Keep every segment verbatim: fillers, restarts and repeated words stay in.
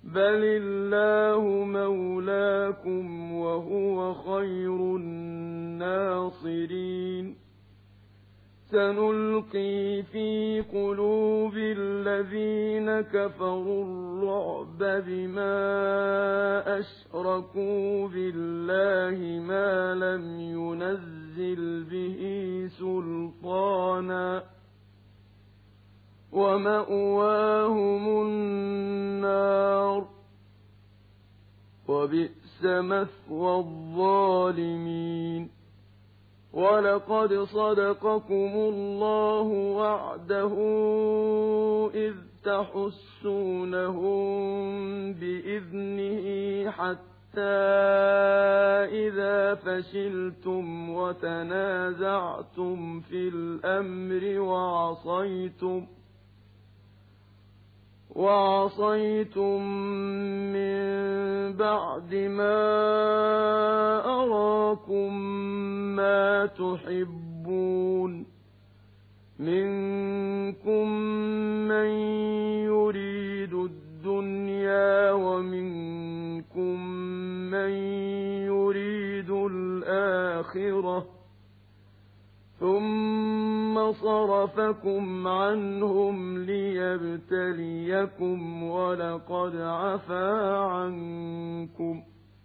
بل الله مولاكم وهو خير الناصرين سنلقي في قلوب الذين كفروا الرعب بما أشركوا بالله ما لم ينزل به سلطانا ومأواهم النار وبئس مثوى الظالمين ولقد صدقكم الله وعده إذ تحسونهم بإذنه حتى إذا فشلتم وتنازعتم في الأمر وعصيتم وعصيتم من بعد ما أراكم ما تحبون منكم من يريد الدنيا ومنكم من يريد الآخرة ثم صرفكم عنهم ليبتليكم ولقد عفا عنكم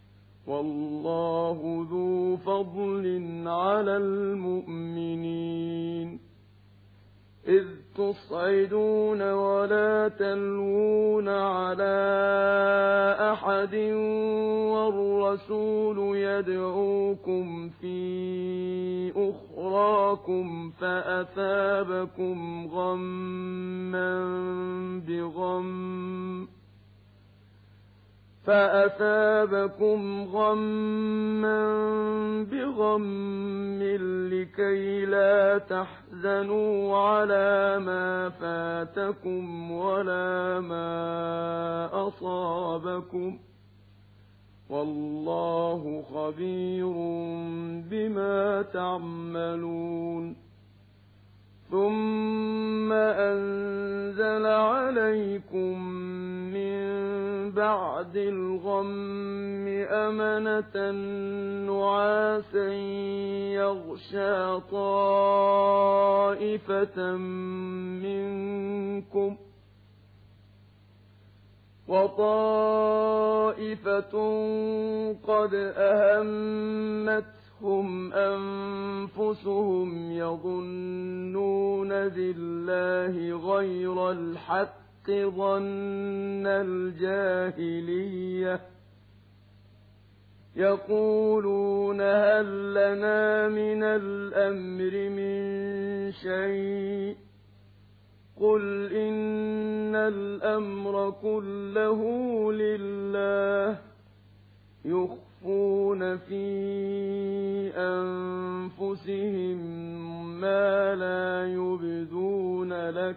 والله ذو فضل على المؤمنين إذ تصعدون ولا تلوون على أحد والرسول يدعوكم في أخراكم فأثابكم غما بغم فأثابكم غما بغم لكي لا تحزنوا على ما فاتكم ولا ما أصابكم والله خبير بما تعملون ثم أنزل عليكم من بعد الغم أمنة نعاسا يغشى طائفة منكم وطائفة قد أهمتهم أنفسهم يظنون بالله غير الحق ظن الجاهلية يقولون هل لنا من الأمر من شيء قل إن الأمر كله لله يخفون في أنفسهم ما لا يبدون لك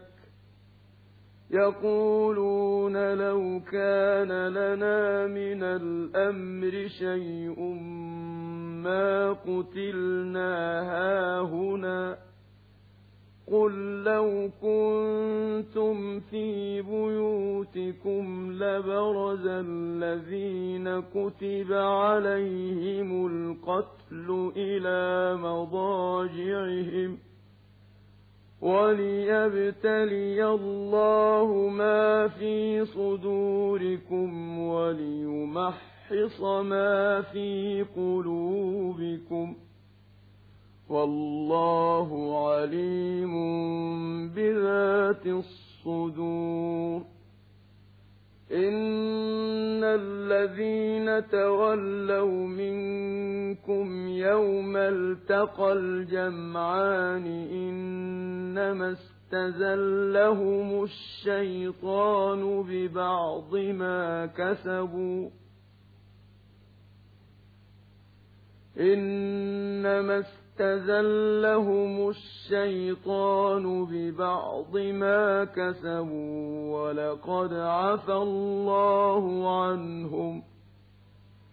يقولون لو كان لنا من الأمر شيء ما قتلنا هاهنا قل لو كنتم في بيوتكم لبرز الذين كتب عليهم القتل إلى مضاجعهم وليبتلي الله ما في صدوركم وليمحص ما في قلوبكم والله عليم بذات الصدور إن الذين تولوا منكم يوم التقى الجمعان إنما استزلهم الشيطان ببعض ما كسبوا إنما استزلهم الشيطان ببعض ما كسبوا ولقد عفى الله عنهم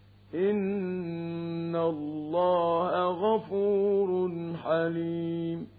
إن الله غفور حليم